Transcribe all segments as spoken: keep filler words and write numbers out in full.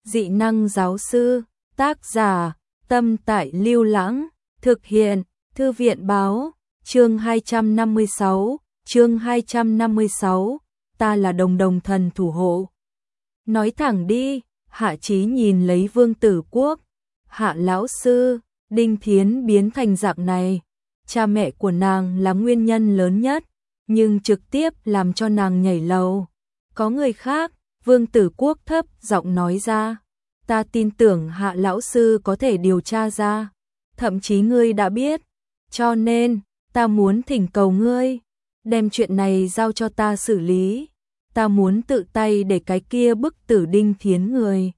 Dị năng giáo sư, tác giả, Tâm Tại Lưu Lãng, thực hiện, Thư viện báo, chương hai trăm năm mươi sáu, chương hai trăm năm mươi sáu, ta là Đồng Đồng thần thủ hộ. Nói thẳng đi, Hạ Chí nhìn lấy Vương Tử Quốc, Hạ lão sư, Đinh Thiến biến thành dạng này, cha mẹ của nàng là nguyên nhân lớn nhất, nhưng trực tiếp làm cho nàng nhảy lầu. Có người khác, Vương Tử Quốc thấp giọng nói ra, ta tin tưởng Hạ lão sư có thể điều tra ra, thậm chí ngươi đã biết, cho nên, ta muốn thỉnh cầu ngươi, đem chuyện này giao cho ta xử lý, ta muốn tự tay để cái kia bức tử Đinh Thiến người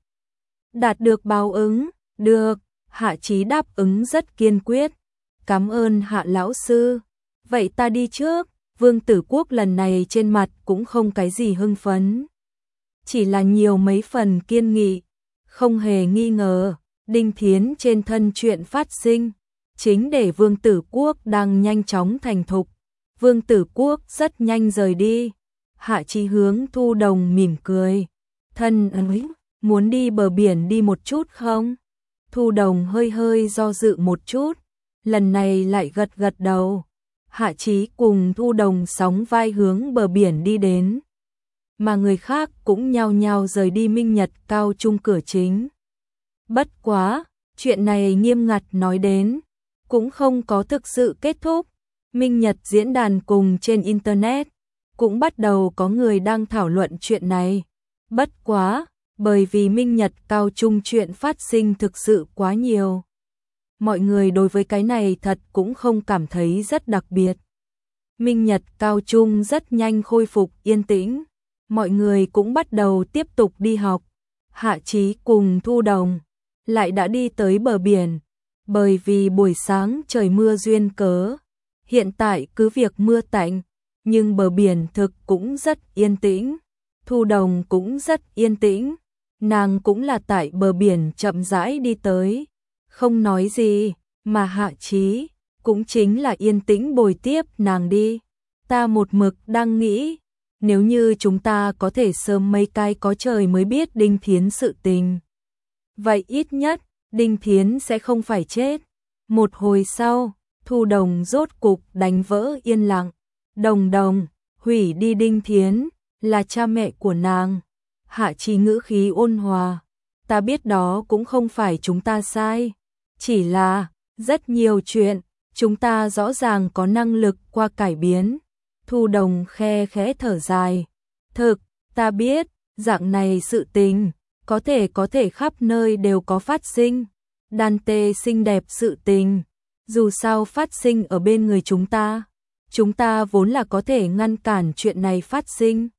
đạt được báo ứng. Được, Hạ Chí đáp ứng rất kiên quyết, cảm ơn Hạ lão sư, vậy ta đi trước. Vương Tử Quốc lần này trên mặt cũng không cái gì hưng phấn, chỉ là nhiều mấy phần kiên nghị, không hề nghi ngờ, Đinh Thiến trên thân chuyện phát sinh, chính để Vương Tử Quốc đang nhanh chóng thành thục. Vương Tử Quốc rất nhanh rời đi, Hạ Chí hướng Thu Đồng mỉm cười, thân ơi, muốn đi bờ biển đi một chút không? Thu Đồng hơi hơi do dự một chút, lần này lại gật gật đầu. Hạ Chí cùng Thu Đồng sóng vai hướng bờ biển đi đến, mà người khác cũng nhao nhao rời đi Minh Nhật cao trung cửa chính. Bất quá, chuyện này nghiêm ngặt nói đến, cũng không có thực sự kết thúc. Minh Nhật diễn đàn cùng trên Internet, cũng bắt đầu có người đang thảo luận chuyện này. Bất quá, bởi vì Minh Nhật cao trung chuyện phát sinh thực sự quá nhiều, mọi người đối với cái này thật cũng không cảm thấy rất đặc biệt. Minh Nhật cao trung rất nhanh khôi phục yên tĩnh, mọi người cũng bắt đầu tiếp tục đi học. Hạ Chí cùng Thu Đồng lại đã đi tới bờ biển, bởi vì buổi sáng trời mưa duyên cớ, hiện tại cứ việc mưa tạnh, nhưng bờ biển thực cũng rất yên tĩnh. Thu Đồng cũng rất yên tĩnh, nàng cũng là tại bờ biển chậm rãi đi tới, không nói gì, mà Hạ Chí cũng chính là yên tĩnh bồi tiếp nàng đi. Ta một mực đang nghĩ, nếu như chúng ta có thể sớm mấy cái có trời mới biết Đinh Thiến sự tình, vậy ít nhất Đinh Thiến sẽ không phải chết. Một hồi sau, Thu Đồng rốt cục đánh vỡ yên lặng, Đồng Đồng, hủy đi Đinh Thiến, là cha mẹ của nàng. Hạ Chí ngữ khí ôn hòa, ta biết đó cũng không phải chúng ta sai, chỉ là rất nhiều chuyện chúng ta rõ ràng có năng lực qua cải biến. Thu Đồng khe khẽ thở dài, thực, ta biết, dạng này sự tình, có thể có thể khắp nơi đều có phát sinh. Đan tê xinh đẹp sự tình, dù sao phát sinh ở bên người chúng ta, chúng ta vốn là có thể ngăn cản chuyện này phát sinh.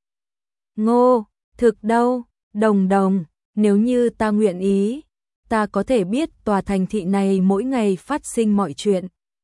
Ngô, thực đâu, Đồng Đồng, nếu như ta nguyện ý, ta có thể biết tòa thành thị này mỗi ngày phát sinh mọi chuyện.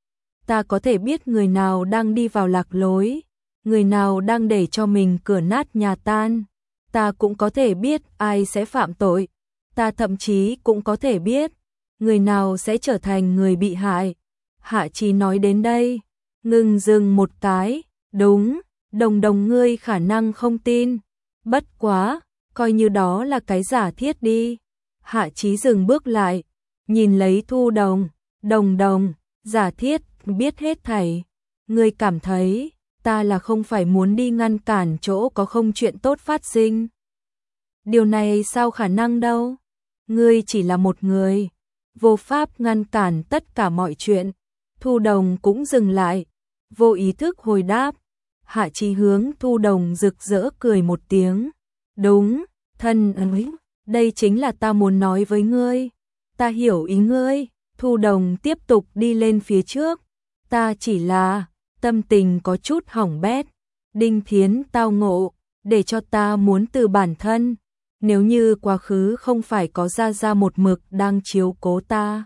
Ta có thể biết người nào đang đi vào lạc lối, người nào đang để cho mình cửa nát nhà tan. Ta cũng có thể biết ai sẽ phạm tội. Ta thậm chí cũng có thể biết người nào sẽ trở thành người bị hại. Hạ Chí nói đến đây, ngừng dừng một cái, đúng, Đồng Đồng ngươi khả năng không tin. Bất quá, coi như đó là cái giả thiết đi. Hạ Chí dừng bước lại, nhìn lấy Thu Đồng, Đồng Đồng, giả thiết, biết hết thảy. Ngươi cảm thấy, ta là không phải muốn đi ngăn cản chỗ có không chuyện tốt phát sinh. Điều này sao khả năng đâu. Ngươi chỉ là một người, vô pháp ngăn cản tất cả mọi chuyện. Thu Đồng cũng dừng lại, vô ý thức hồi đáp. Hạ Chí hướng Thu Đồng rực rỡ cười một tiếng. Đúng, thân ơi, đây chính là ta muốn nói với ngươi. Ta hiểu ý ngươi. Thu Đồng tiếp tục đi lên phía trước. Ta chỉ là tâm tình có chút hỏng bét. Đinh Thiến tao ngộ, để cho ta muốn từ bản thân. Nếu như quá khứ không phải có Gia Gia một mực đang chiếu cố ta,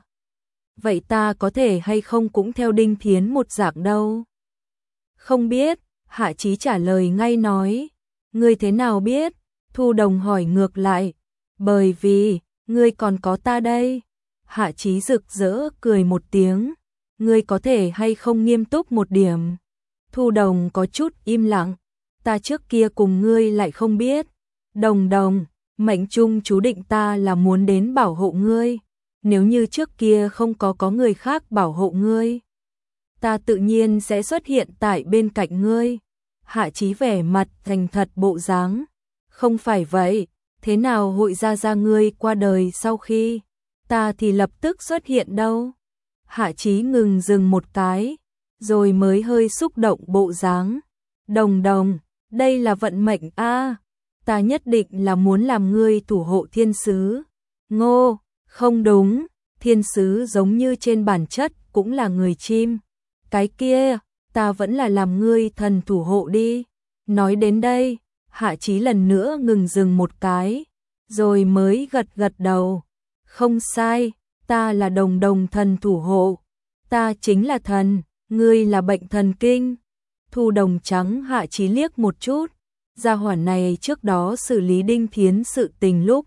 vậy ta có thể hay không cũng theo Đinh Thiến một dạng đâu. Không biết, Hạ Chí trả lời ngay nói. Ngươi thế nào biết? Thu Đồng hỏi ngược lại. Bởi vì, ngươi còn có ta đây. Hạ Chí rực rỡ cười một tiếng. Ngươi có thể hay không nghiêm túc một điểm? Thu Đồng có chút im lặng. Ta trước kia cùng ngươi lại không biết. Đồng Đồng, mệnh trung chú định ta là muốn đến bảo hộ ngươi, nếu như trước kia không có có người khác bảo hộ ngươi, ta tự nhiên sẽ xuất hiện tại bên cạnh ngươi. Hạ Chí vẻ mặt thành thật bộ dáng, không phải vậy, thế nào hội ra ra ngươi qua đời sau khi ta thì lập tức xuất hiện đâu. Hạ Chí ngừng dừng một cái, rồi mới hơi xúc động bộ dáng. Đồng đồng, đây là vận mệnh a, ta nhất định là muốn làm ngươi thủ hộ thiên sứ. Ngô, không đúng, thiên sứ giống như trên bản chất cũng là người chim. Cái kia, ta vẫn là làm ngươi thần thủ hộ đi. Nói đến đây, Hạ Chí lần nữa ngừng dừng một cái, rồi mới gật gật đầu. Không sai, ta là đồng đồng thần thủ hộ. Ta chính là thần, ngươi là bệnh thần kinh. Thu Đồng trắng Hạ Chí liếc một chút, gia hỏa này trước đó xử lý Đinh Thiến sự tình lúc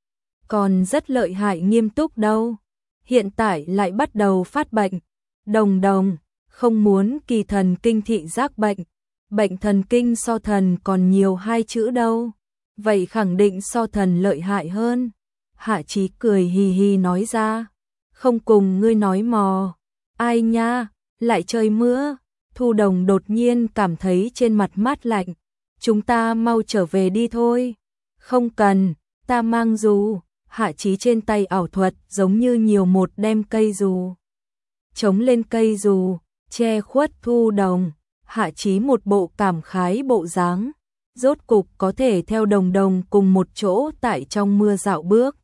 còn rất lợi hại nghiêm túc đâu, hiện tại lại bắt đầu phát bệnh. Đồng đồng, không muốn kỳ thần kinh thị giác bệnh, bệnh thần kinh so thần còn nhiều hai chữ đâu, vậy khẳng định so thần lợi hại hơn. Hạ Chí cười hì hì nói ra, không cùng ngươi nói mò. Ai nha, lại trời mưa. Thu Đồng đột nhiên cảm thấy trên mặt mát lạnh, chúng ta mau trở về đi thôi. Không cần, ta mang dù. Hạ Chí trên tay ảo thuật giống như nhiều một đem cây dù chống lên cây dù, che khuất Thu Đồng. Hạ Chí một bộ cảm khái bộ dáng, rốt cục có thể theo Đồng Đồng cùng một chỗ tại trong mưa dạo bước.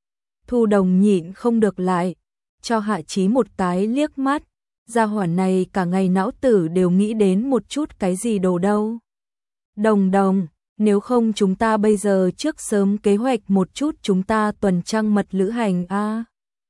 Thu Đồng nhịn không được lại, cho Hạ Chí một cái liếc mắt, gia hỏa này cả ngày não tử đều nghĩ đến một chút cái gì đồ đâu. Đồng Đồng, nếu không chúng ta bây giờ trước sớm kế hoạch một chút chúng ta tuần trăng mật lữ hành a. À?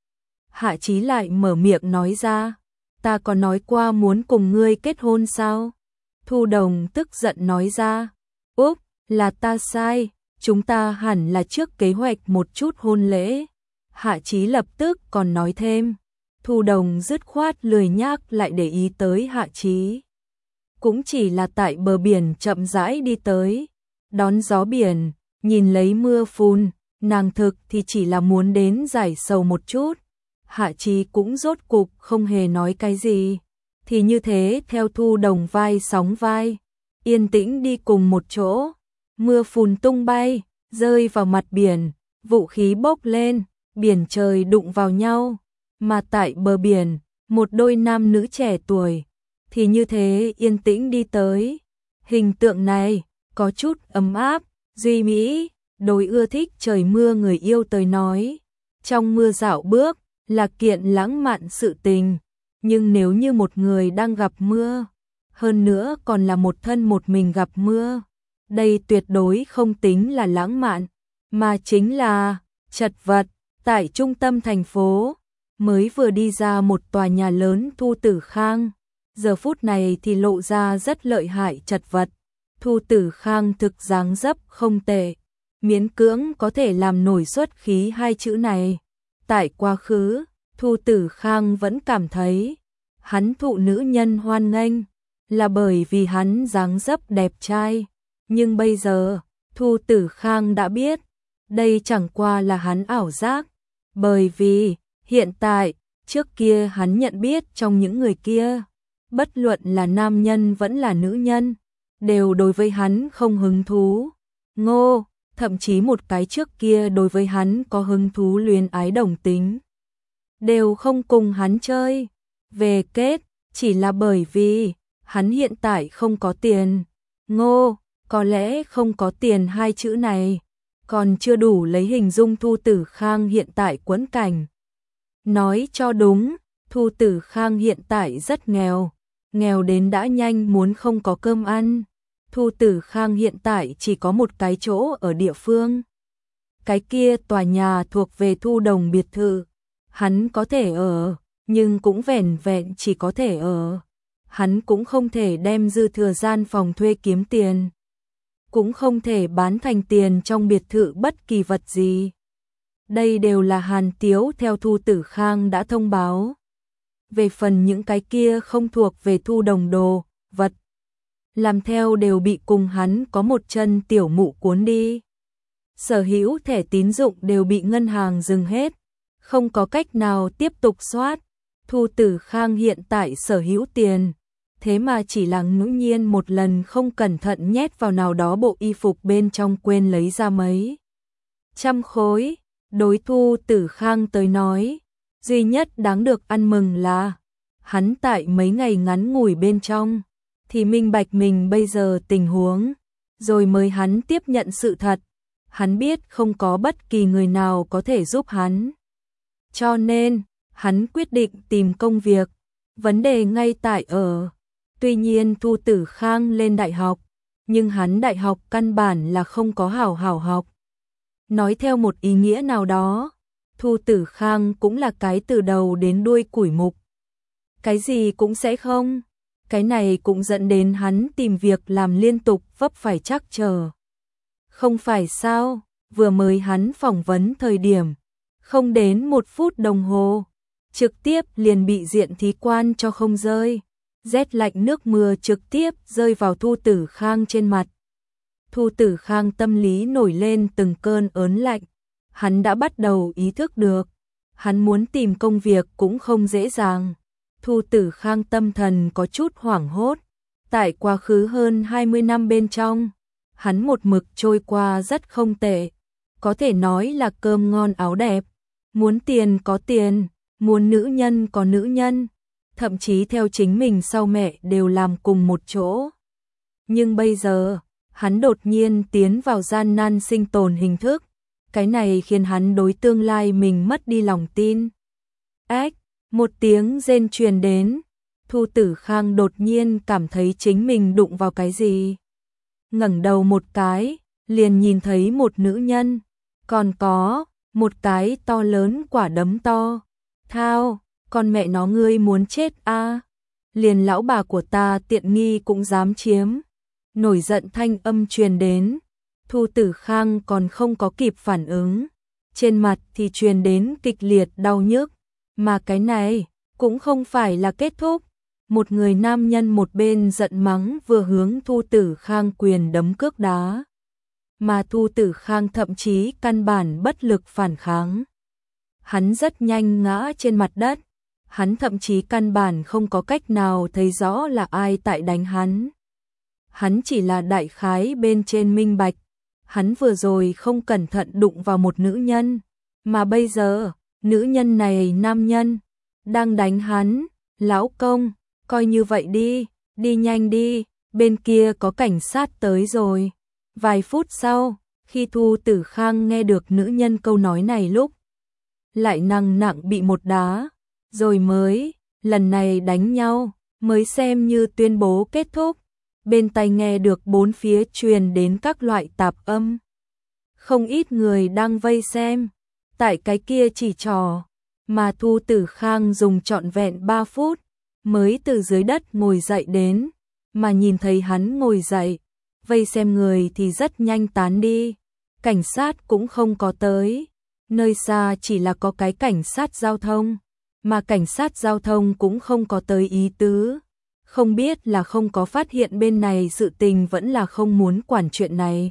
Hạ Chí lại mở miệng nói ra, ta có nói qua muốn cùng ngươi kết hôn sao? Thu Đồng tức giận nói ra, úp, là ta sai, chúng ta hẳn là trước kế hoạch một chút hôn lễ. Hạ Chí lập tức còn nói thêm, Thu Đồng dứt khoát lười nhác lại để ý tới Hạ Chí. Cũng chỉ là tại bờ biển chậm rãi đi tới, đón gió biển, nhìn lấy mưa phùn, nàng thực thì chỉ là muốn đến giải sầu một chút. Hạ Chí cũng rốt cục không hề nói cái gì, thì như thế theo Thu Đồng vai sóng vai, yên tĩnh đi cùng một chỗ. Mưa phùn tung bay, rơi vào mặt biển, vũ khí bốc lên, biển trời đụng vào nhau, mà tại bờ biển, một đôi nam nữ trẻ tuổi, thì như thế yên tĩnh đi tới. Hình tượng này, có chút ấm áp, duy mỹ, đối ưa thích trời mưa người yêu tới nói. Trong mưa dạo bước, là kiện lãng mạn sự tình, nhưng nếu như một người đang gặp mưa, hơn nữa còn là một thân một mình gặp mưa, đây tuyệt đối không tính là lãng mạn, mà chính là chật vật. Tại trung tâm thành phố, mới vừa đi ra một tòa nhà lớn Thu Tử Khang, giờ phút này thì lộ ra rất lợi hại chật vật. Thu Tử Khang thực dáng dấp không tệ, miễn cưỡng có thể làm nổi xuất khí hai chữ này. Tại quá khứ, Thu Tử Khang vẫn cảm thấy hắn thụ nữ nhân hoan nghênh là bởi vì hắn dáng dấp đẹp trai, nhưng bây giờ Thu Tử Khang đã biết đây chẳng qua là hắn ảo giác, bởi vì hiện tại, trước kia hắn nhận biết trong những người kia, bất luận là nam nhân vẫn là nữ nhân, đều đối với hắn không hứng thú. Ngô, thậm chí một cái trước kia đối với hắn có hứng thú luyến ái đồng tính, đều không cùng hắn chơi. Về kết, chỉ là bởi vì hắn hiện tại không có tiền. Ngô, có lẽ không có tiền hai chữ này còn chưa đủ lấy hình dung Thu Tử Khang hiện tại quẫn cảnh. Nói cho đúng, Thu Tử Khang hiện tại rất nghèo, nghèo đến đã nhanh muốn không có cơm ăn. Thu Tử Khang hiện tại chỉ có một cái chỗ ở địa phương. Cái kia tòa nhà thuộc về Thu Đồng biệt thự, hắn có thể ở, nhưng cũng vẻn vẹn chỉ có thể ở. Hắn cũng không thể đem dư thừa gian phòng thuê kiếm tiền, cũng không thể bán thành tiền trong biệt thự bất kỳ vật gì. Đây đều là Hàn Tiếu theo Thu Tử Khang đã thông báo. Về phần những cái kia không thuộc về Thu Đồng đồ, vật, làm theo đều bị cùng hắn có một chân tiểu mụ cuốn đi. sở hữu thẻ tín dụng đều bị ngân hàng dừng hết, không có cách nào tiếp tục soát. Thu Tử Khang hiện tại sở hữu tiền, thế mà chỉ là ngẫu nhiên một lần không cẩn thận nhét vào nào đó bộ y phục bên trong quên lấy ra mấy trăm khối. Đối Thu Tử Khang tới nói, duy nhất đáng được ăn mừng là hắn tại mấy ngày ngắn ngủi bên trong thì minh bạch mình bây giờ tình huống, rồi mới hắn tiếp nhận sự thật. Hắn biết không có bất kỳ người nào có thể giúp hắn, cho nên hắn quyết định tìm công việc. Vấn đề ngay tại ở, tuy nhiên Thu Tử Khang lên đại học, nhưng hắn đại học căn bản là không có hảo hảo học. Nói theo một ý nghĩa nào đó, Thu Tử Khang cũng là cái từ đầu đến đuôi củi mục. Cái gì cũng sẽ không. Cái này cũng dẫn đến hắn tìm việc làm liên tục vấp phải trắc trở. Không phải sao, vừa mới hắn phỏng vấn thời điểm, không đến một phút đồng hồ, trực tiếp liền bị diện thí quan cho không rơi. Rét lạnh nước mưa trực tiếp rơi vào Thu Tử Khang trên mặt. Thu Tử Khang tâm lý nổi lên từng cơn ớn lạnh. Hắn đã bắt đầu ý thức được, hắn muốn tìm công việc cũng không dễ dàng. Thu Tử Khang tâm thần có chút hoảng hốt. Tại quá khứ hơn hai mươi năm bên trong, hắn một mực trôi qua rất không tệ. Có thể nói là cơm ngon áo đẹp. Muốn tiền có tiền, muốn nữ nhân có nữ nhân. Thậm chí theo chính mình sau mẹ đều làm cùng một chỗ. Nhưng bây giờ, hắn đột nhiên tiến vào gian nan sinh tồn hình thức. Cái này khiến hắn đối tương lai mình mất đi lòng tin. Ách, một tiếng rên truyền đến. Thu Tử Khang đột nhiên cảm thấy chính mình đụng vào cái gì. Ngẩng đầu một cái, liền nhìn thấy một nữ nhân. Còn có, một cái to lớn quả đấm to. Thao, con mẹ nó ngươi muốn chết a à? Liền lão bà của ta tiện nghi cũng dám chiếm. Nổi giận thanh âm truyền đến. Thu Tử Khang còn không có kịp phản ứng, trên mặt thì truyền đến kịch liệt đau nhức. Mà cái này cũng không phải là kết thúc. Một người nam nhân một bên giận mắng vừa hướng Thu Tử Khang quyền đấm cước đá. Mà Thu Tử Khang thậm chí căn bản bất lực phản kháng. Hắn rất nhanh ngã trên mặt đất. Hắn thậm chí căn bản không có cách nào thấy rõ là ai tại đánh hắn. Hắn chỉ là đại khái bên trên minh bạch. Hắn vừa rồi không cẩn thận đụng vào một nữ nhân. Mà bây giờ, nữ nhân này nam nhân đang đánh hắn. Lão công, coi như vậy đi, đi nhanh đi, bên kia có cảnh sát tới rồi. Vài phút sau, khi Thu Tử Khang nghe được nữ nhân câu nói này lúc, lại nặng nặng bị một đá, rồi mới, lần này đánh nhau, mới xem như tuyên bố kết thúc. Bên tai nghe được bốn phía truyền đến các loại tạp âm. Không ít người đang vây xem, tại cái kia chỉ trò, mà Thu Tử Khang dùng trọn vẹn ba phút, mới từ dưới đất ngồi dậy đến, mà nhìn thấy hắn ngồi dậy, vây xem người thì rất nhanh tán đi, cảnh sát cũng không có tới, nơi xa chỉ là có cái cảnh sát giao thông, mà cảnh sát giao thông cũng không có tới ý tứ. Không biết là không có phát hiện bên này sự tình vẫn là không muốn quản chuyện này.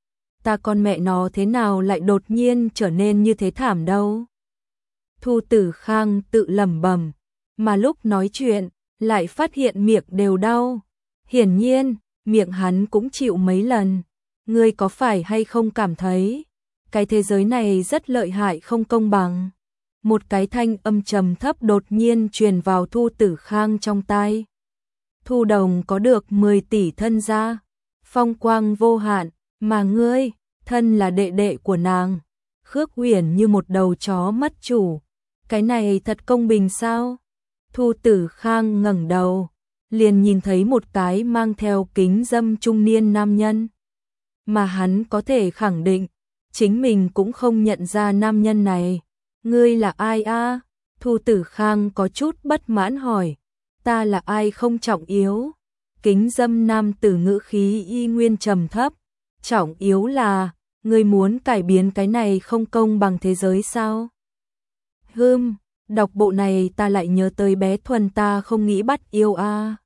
Ta con mẹ nó thế nào lại đột nhiên trở nên như thế thảm đâu. Thu Tử Khang tự lẩm bẩm, mà lúc nói chuyện, lại phát hiện miệng đều đau. Hiển nhiên, miệng hắn cũng chịu mấy lần. Ngươi có phải hay không cảm thấy, cái thế giới này rất lợi hại không công bằng. Một cái thanh âm trầm thấp đột nhiên truyền vào Thu Tử Khang trong tai. Thu Đồng có được mười tỷ thân gia, phong quang vô hạn, mà ngươi, thân là đệ đệ của nàng. Khước Huyền như một đầu chó mất chủ. Cái này thật công bình sao? Thu Tử Khang ngẩng đầu, liền nhìn thấy một cái mang theo kính dâm trung niên nam nhân. Mà hắn có thể khẳng định, chính mình cũng không nhận ra nam nhân này. Ngươi là ai a? Thu Tử Khang có chút bất mãn hỏi. Ta là ai không trọng yếu. Kính dâm nam tử ngữ khí y nguyên trầm thấp. Trọng yếu là, ngươi muốn cải biến cái này không công bằng thế giới sao? Hừm, đọc bộ này ta lại nhớ tới bé Thuần ta không nghĩ bắt yêu a.